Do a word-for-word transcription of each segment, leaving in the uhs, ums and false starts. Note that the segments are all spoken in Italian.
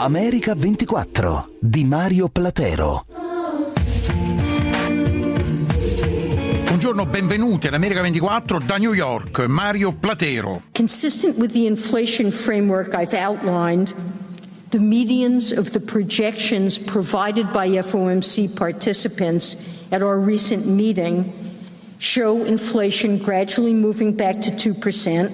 America ventiquattro di Mario Platero. Buongiorno, benvenuti ad America ventiquattro da New York, Mario Platero. Consistent with the inflation framework I've outlined, the medians of the projections provided by F O M C participants at our recent meeting show inflation gradually moving back to two percent,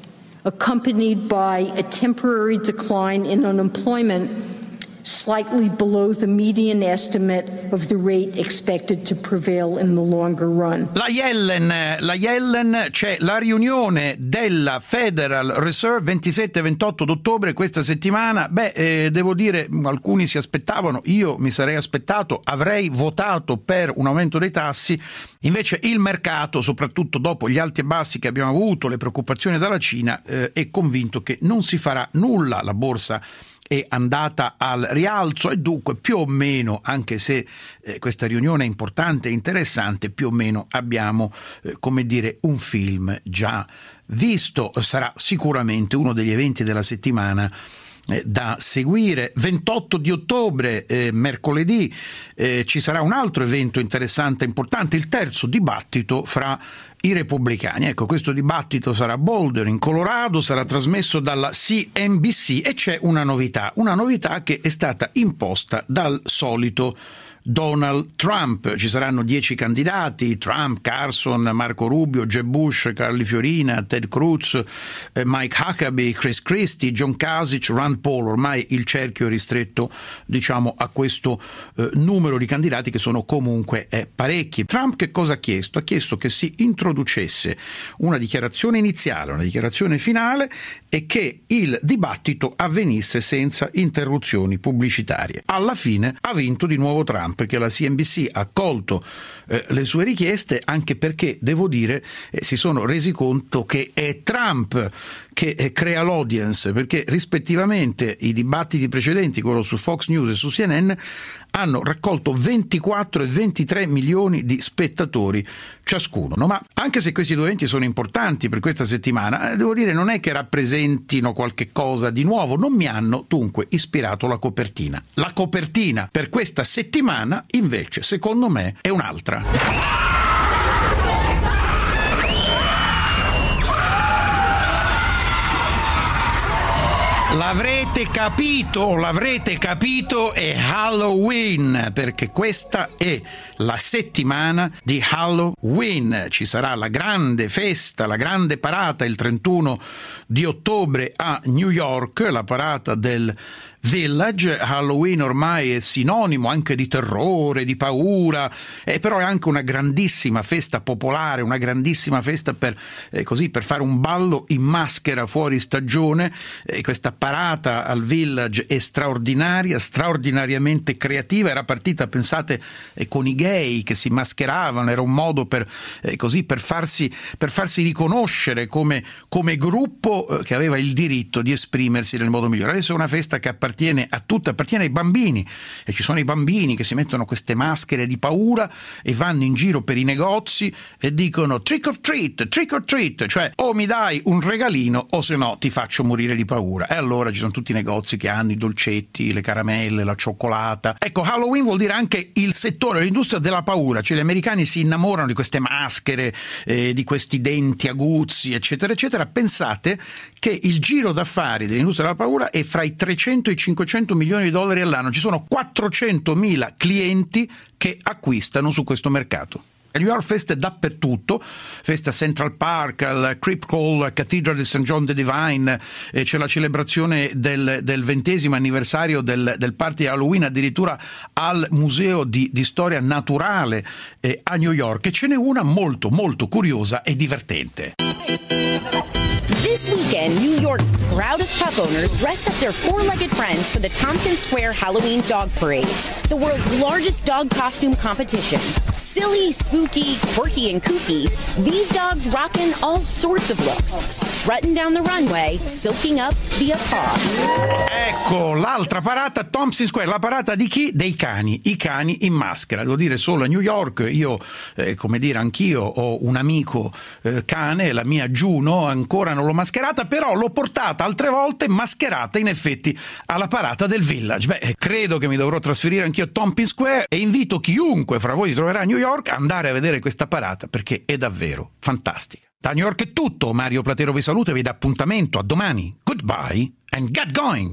accompanied by a temporary decline in unemployment slightly below the median estimate of the rate expected to prevail in the longer run. La Yellen, la Yellen, c'è la riunione della Federal Reserve ventisette e ventotto d'ottobre questa settimana. Beh, eh, devo dire, alcuni si aspettavano, io mi sarei aspettato, avrei votato per un aumento dei tassi, invece il mercato, soprattutto dopo gli alti e bassi che abbiamo avuto, le preoccupazioni dalla Cina, eh, è convinto che non si farà nulla. La borsa è andata al rialzo e dunque più o meno, anche se eh, questa riunione è importante e interessante, più o meno abbiamo eh, come dire un film già visto. Sarà sicuramente uno degli eventi della settimana eh, da seguire. ventotto di ottobre, eh, mercoledì, eh, ci sarà un altro evento interessante e importante, il terzo dibattito fra i repubblicani. Ecco, questo dibattito sarà a Boulder, in Colorado, sarà trasmesso dalla C N B C e c'è una novità, una novità che è stata imposta dal solito Donald Trump. Ci saranno dieci candidati: Trump, Carson, Marco Rubio, Jeb Bush, Carly Fiorina, Ted Cruz, eh, Mike Huckabee, Chris Christie, John Kasich, Rand Paul. Ormai il cerchio è ristretto, diciamo, a questo eh, numero di candidati che sono comunque eh, parecchi. Trump che cosa ha chiesto? Ha chiesto che si introducesse una dichiarazione iniziale, una dichiarazione finale e che il dibattito avvenisse senza interruzioni pubblicitarie. Alla fine ha vinto di nuovo Trump, perché la C N B C ha accolto eh, le sue richieste, anche perché, devo dire, eh, si sono resi conto che è Trump che eh, crea l'audience, perché rispettivamente i dibattiti precedenti, quello su Fox News e su C N N, hanno raccolto ventiquattro e ventitré milioni di spettatori ciascuno. No? Ma anche se questi due eventi sono importanti per questa settimana, eh, devo dire, non è che rappresentino qualche cosa di nuovo, non mi hanno dunque ispirato la copertina. La copertina per questa settimana, invece, secondo me, è un'altra. L'avrete capito, l'avrete capito, è Halloween, perché questa è la settimana di Halloween. Ci sarà la grande festa, la grande parata il trentuno di ottobre a New York, la parata del Village. Halloween ormai è sinonimo anche di terrore, di paura, eh, però è anche una grandissima festa popolare, una grandissima festa per, eh, così, per fare un ballo in maschera fuori stagione. Eh, questa parata al Village è straordinaria, straordinariamente creativa. Era partita, pensate, eh, con i gay che si mascheravano, era un modo per, eh, così, per, farsi, per farsi riconoscere come, come gruppo eh, che aveva il diritto di esprimersi nel modo migliore. Adesso è una festa che appartiene appartiene a tutti, appartiene ai bambini, e ci sono i bambini che si mettono queste maschere di paura e vanno in giro per i negozi e dicono trick or treat, trick or treat, cioè o mi dai un regalino o se no ti faccio morire di paura. E allora ci sono tutti i negozi che hanno i dolcetti, le caramelle, la cioccolata. Ecco, Halloween vuol dire anche il settore, l'industria della paura, cioè gli americani si innamorano di queste maschere, eh, di questi denti aguzzi, eccetera eccetera. Pensate che il giro d'affari dell'industria della paura è fra i trecento e i cinquecento milioni di dollari all'anno. Ci sono quattrocentomila clienti che acquistano su questo mercato. A New York feste dappertutto, festa a Central Park, al Crypt Hall, Cathedral di Saint John the Divine, eh, c'è la celebrazione del, del ventesimo anniversario del, del party Halloween addirittura al Museo di, di Storia Naturale eh, a New York, e ce n'è una molto molto curiosa e divertente. This weekend, New York's proudest pup owners dressed up their four-legged friends for the Tompkins Square Halloween Dog Parade, the world's largest dog costume competition. Silly, spooky, quirky, and kooky, these dogs rockin' all sorts of looks, strutting down the runway, soaking up the applause. Ecco, l'altra parata, Tompkins Square, la parata di chi? Dei cani, i cani in maschera. Devo dire, solo a New York, io, eh, come dire, anch'io ho un amico eh, cane, la mia Juno, ancora non non l'ho mascherata, però l'ho portata altre volte mascherata in effetti alla parata del Village. Beh, credo che mi dovrò trasferire anch'io a Tompkins Square e invito chiunque fra voi si troverà a New York a andare a vedere questa parata perché è davvero fantastica. Da New York è tutto, Mario Platero vi saluta e vi dà appuntamento a domani. Goodbye and get going!